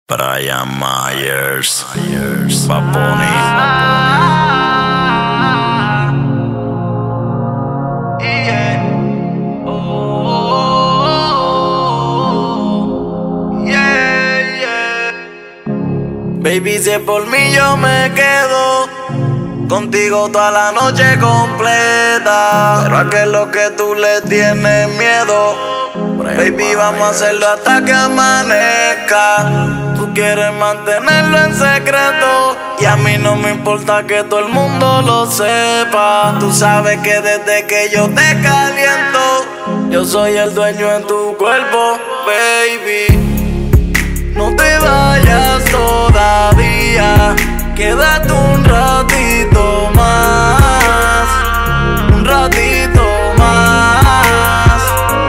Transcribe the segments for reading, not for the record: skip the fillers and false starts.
Brian Myers, Bad Bunny. Baby, si es por mí yo me quedo contigo toda la noche completa. Pero a qué es lo que tú le tienes miedo. Baby, vamos a hacerlo hasta que amanezca. Tú quieres mantenerlo en secreto y a mí no me importa que todo el mundo lo sepa. Tú sabes que desde que yo te caliento, yo soy el dueño en tu cuerpo, baby. No te vayas todavía, quédate un ratito más, un ratito más,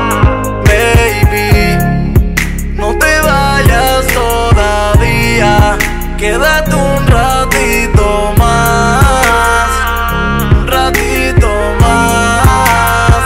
baby. No te vayas todavía, quédate un ratito más, un ratito más,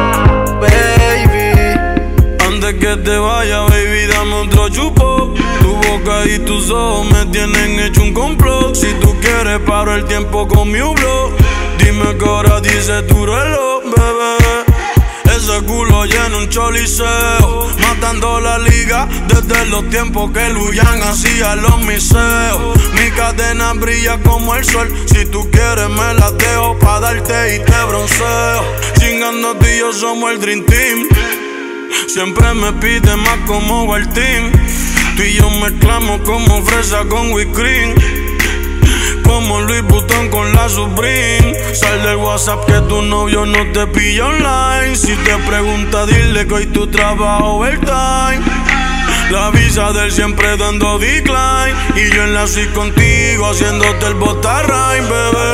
baby. Antes que te vaya, baby, dame otro chupo. Tu boca y tus ojos me tienen hecho un complot. Si tú quieres paro el tiempo con mi hublot. Dime qué hora dice tu reloj, bebé. Ese culo llena un choliseo, matando la liga desde los tiempos que Luyan hacía los miseos. Mi cadena brilla como el sol. Si tú quieres me la dejo pa' darte y te bronceo. Chingando tú y yo somos el Dream Team. Siempre me pide más como el team. Tú y yo mezclamos como fresa con whipped cream, como Louis Vuitton con la Supreme. Sal del WhatsApp que tu novio no te pilla online. Si te pregunta dile que hoy tú trabajas overtime. La visa del siempre dando decline y yo en la suite contigo haciéndote el botarrain, bebé.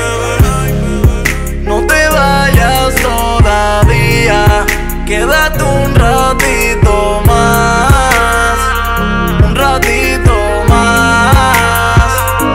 No te vayas todavía, quédate un ratito más, un ratito más,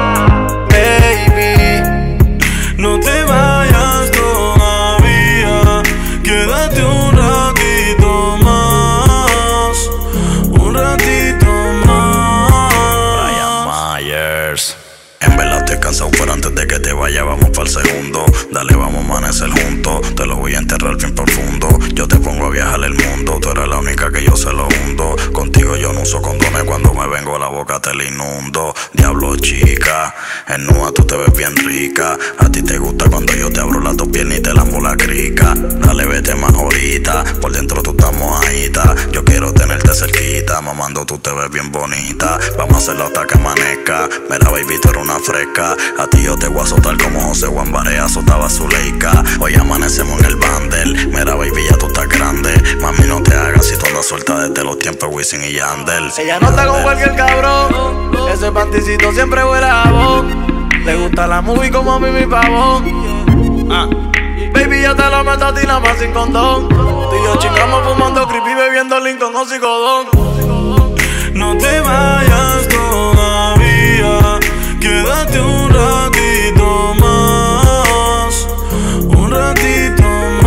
baby. No te vayas todavía, quédate un ratito más, un ratito más. Brian Myers. En verdad estoy cansado, pero antes de que te vaya vamos para el segundo. Dale, vamos a amanecer juntos, te lo voy a enterrar bien profundo. Yo te pongo a viajar el mundo, tú eres la única que yo se lo hundo. Contigo yo no uso condones, cuando me vengo la boca te la inundo. Diablo chica, en nua tú te ves bien rica. A ti te gusta cuando yo te abro las dos piernas y te lambo la crica. Dale, vete más ahorita, por dentro tú estás mojadita. Yo quiero tenerte cerquita, mamando tú te ves bien bonita. Vamos a hacerlo hasta que amanezca. Mira baby, tú eres una fresca. A ti yo te voy a azotar como José Juan Barea azotaba a Zuleika. Hoy amanecemos en el bandel. Mira baby, ya tú estás grande. Mami, no te hagas si tú andas suelta desde los tiempos de Wisin y Yandel. Ella no está con cualquier cabrón, ese panticito siempre huele a jabón. Le gusta la movie como a mí mi pavón. Baby, yo te lo meto a ti nada más sin condón. Tú y yo chingamos fumando creepy, bebiendo Lincoln o Psicodón. No te vayas todavía, quédate un ratito más, un ratito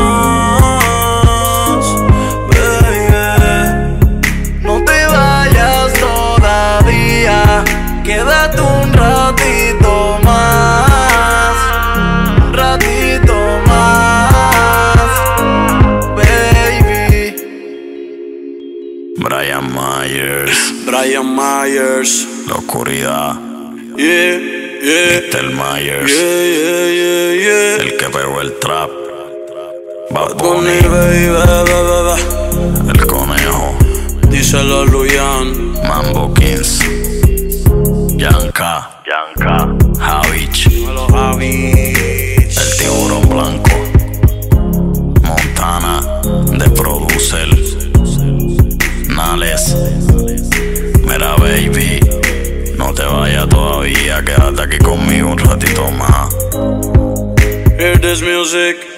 más, baby. No te vayas todavía, quédate un ratito más, un ratito más, baby. Brian Myers, Brian Myers, la oscuridad. yeah, yeah. Mr. Myers, Yeah. el que pegó el trap. Bad Bunny, Bunny, baby, el conejo. díselo a Luyan. Mambo Kings, Yanka, Javich, Dímelo, Javi. el tiburón blanco, Montana, The Producer, Nales. Mira baby, no te vayas todavía, quédate aquí conmigo un ratito más. Hear this music.